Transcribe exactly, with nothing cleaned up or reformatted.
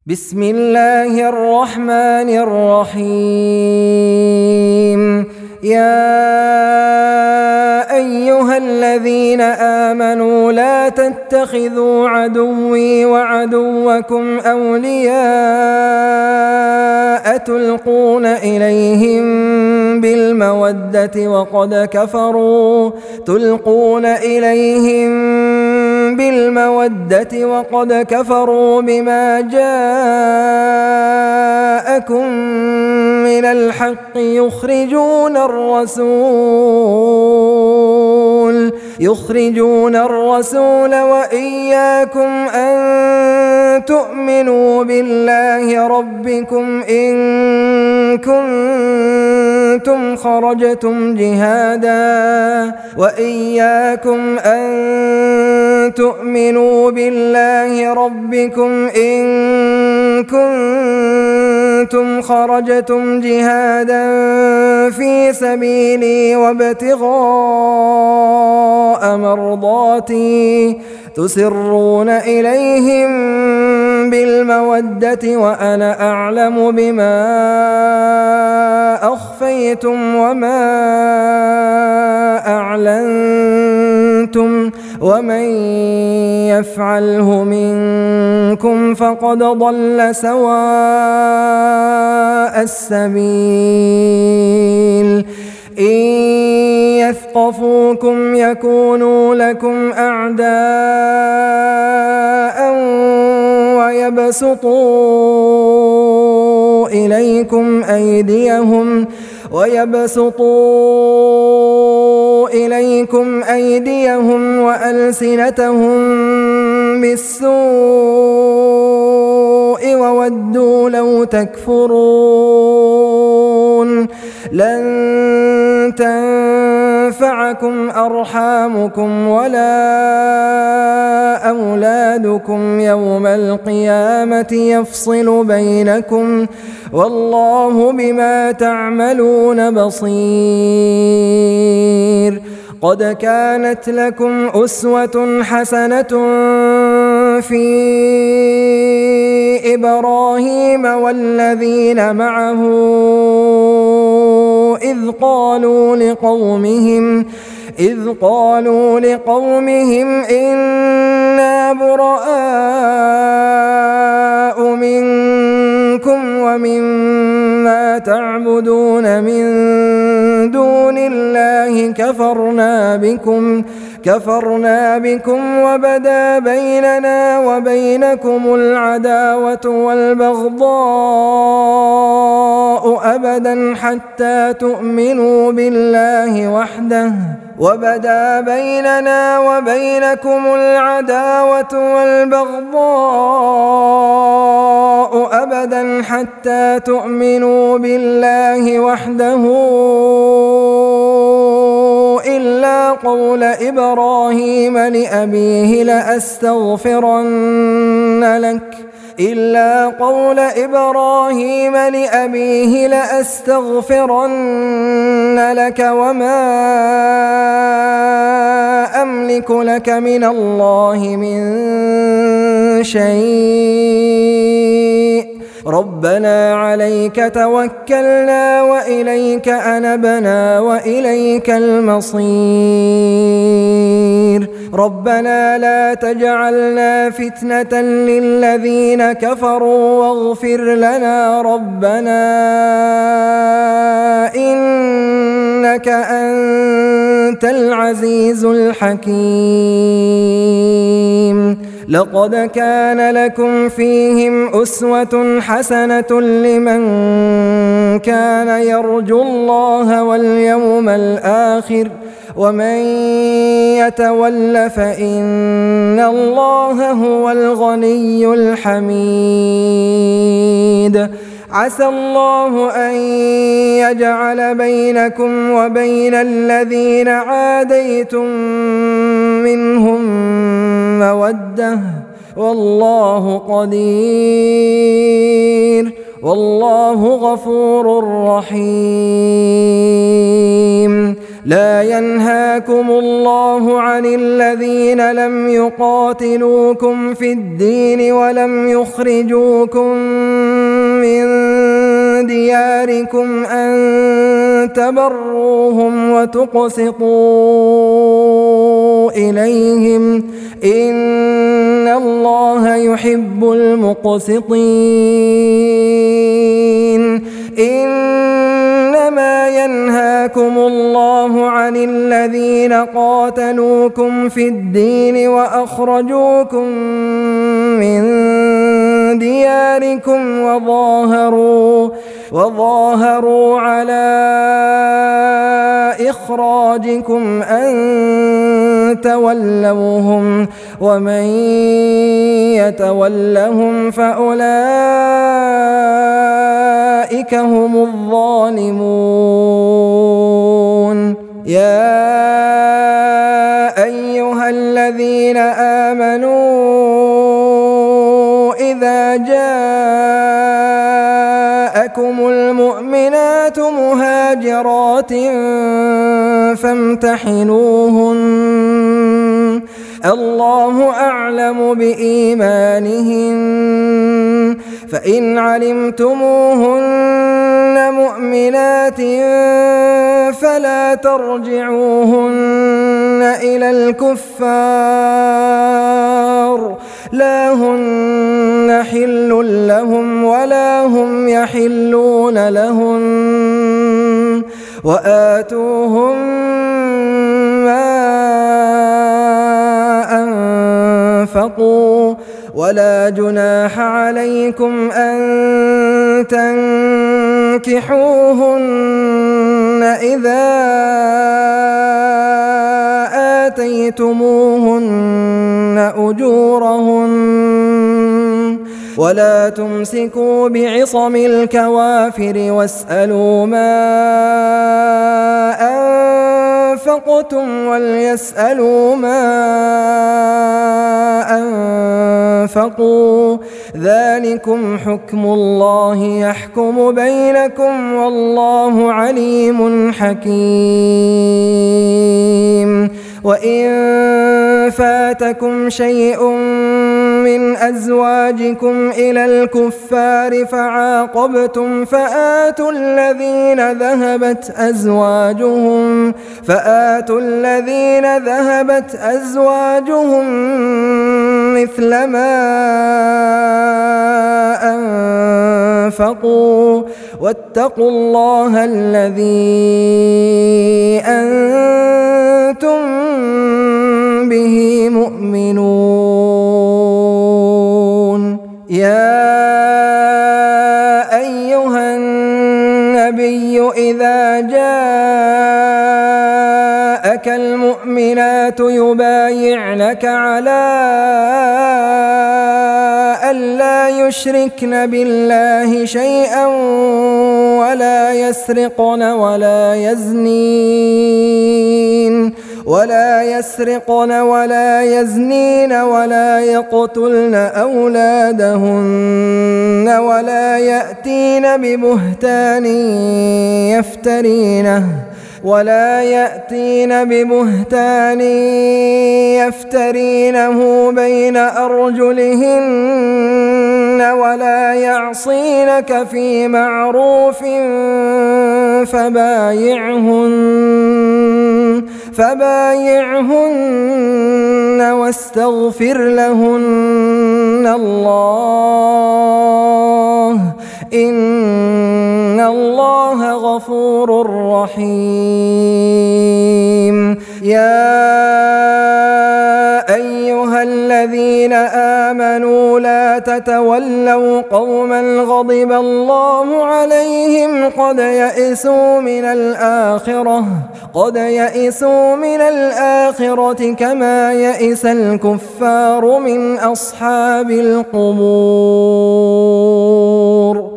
بسم الله الرحمن الرحيم. يا أيها الذين آمنوا لا تتخذوا عدوي وعدوكم أولياء تلقون إليهم بالمودة وقد كفروا تلقون إليهم بالمودة وقد كفروا بما جاءكم من الحق يخرجون الرسول يخرجون الرسول وإياكم أن تؤمنوا بالله ربكم إن كنتم خرجتم جهادا وإياكم أن تؤمنوا بالله ربكم إن كنتم خرجتم جهادا في سبيلي وابتغاء مرضاتي تسرون إليهم بالمودة وأنا أعلم بما أخفيتم وما أعلنتم ومن يفعله منكم فقد ضل سواء السبيل. إن يثقفوكم يكونوا لكم أعداء ويبسطوا إليكم أيديهم ويبسطوا إليكم أيديهم وألسنتهم بالسوء وودوا لو تكفرون. لن تنفعكم أرحامكم ولا أولادكم يوم القيامة يفصل بينكم والله بما تعملون بصير. قد كانت لكم أسوة حسنة في إبراهيم والذين معه إذ قالوا لقومهم إذ قالوا لقومهم إنا براء منكم ومما تعبدون من دون الله كفرنا بكم كفرنا بكم وبدا بيننا وبينكم العداوة والبغضاء أبدا حتى تؤمنوا بالله وحده وبدا بيننا وبينكم العداوة والبغضاء أبدا حتى تؤمنوا بالله وحده إلا قول إبراهيم لأبيه لأستغفرن لك إلا قول إبراهيم لأبيه لأستغفرن لك وما أملك لك من الله من شيء ربنا عليك توكلنا وإليك أنبنا وإليك المصير. ربنا لا تجعلنا فتنة للذين كفروا واغفر لنا ربنا إنك أنت العزيز الحكيم. لقد كان لكم فيهم أسوة حسنة لمن كان يرجو الله واليوم الآخر ومن يتول فإن الله هو الغني الحميد. عسى الله أن يجعل بينكم وبين الذين عاديتم منهم مودة والله قدير والله غفور رحيم. لا ينهاكم الله عن الذين لم يقاتلوكم في الدين ولم يخرجوكم من دياركم أن تبروهم وتقسطوا إليهم إن الله يحب المقسطين. إنما ينهاكم الله عن الذين قاتلوكم في الدين وأخرجوكم من دياركم وظاهروا وظاهروا على إخراجكم أن تولوهم ومن يتولهم فأولئك هم الظالمون. يا أيها الذين آمنوا إذا جاءكم المؤمنات مهاجرات فامتحنوهن الله أعلم بإيمانهن فإن علمتموهن مؤمنات فلا ترجعوهن إلى الكفار لا هن حل لهم ولا هم يحلون لهن وآتوهم ما أنفقوا ولا جناح عليكم أن تنكحوهن إذا آتيتموهن أجورهن ولا تمسكوا بعصم الكوافر واسألوا ما أنفقتم وليسألوا ما أنفقوا ذلكم حكم الله يحكم بينكم والله عليم حكيم. وإن فاتكم شيء من أزواجكم إلى الكفار فعاقبتم فآتوا الذين ذهبت أزواجهم فآتوا الذين ذهبت أزواجهم مثل ما أنفقوا واتقوا الله الذي أنتم به مؤمنون. يا أيها النبي إذا جاءك المؤمنات يبايعنك على ألا يشركن بالله شيئا ولا يسرقن ولا يزنين ولا يسرقن ولا يزنين ولا يقتلن أولادهن ولا يأتين ببهتان يفترينه ولا يأتين ببهتان يفترينه بين أرجلهن ولا يعصينك في معروف فبايعهن فبايعهن واستغفر لهن الله إن الله غفور رحيم. يا أيها الذين آمنوا لا تتولوا قوما غضب الله عليهم قد يئسوا من الآخرة قد يئسوا من الآخرة كما يئس الكفار من أصحاب القبور.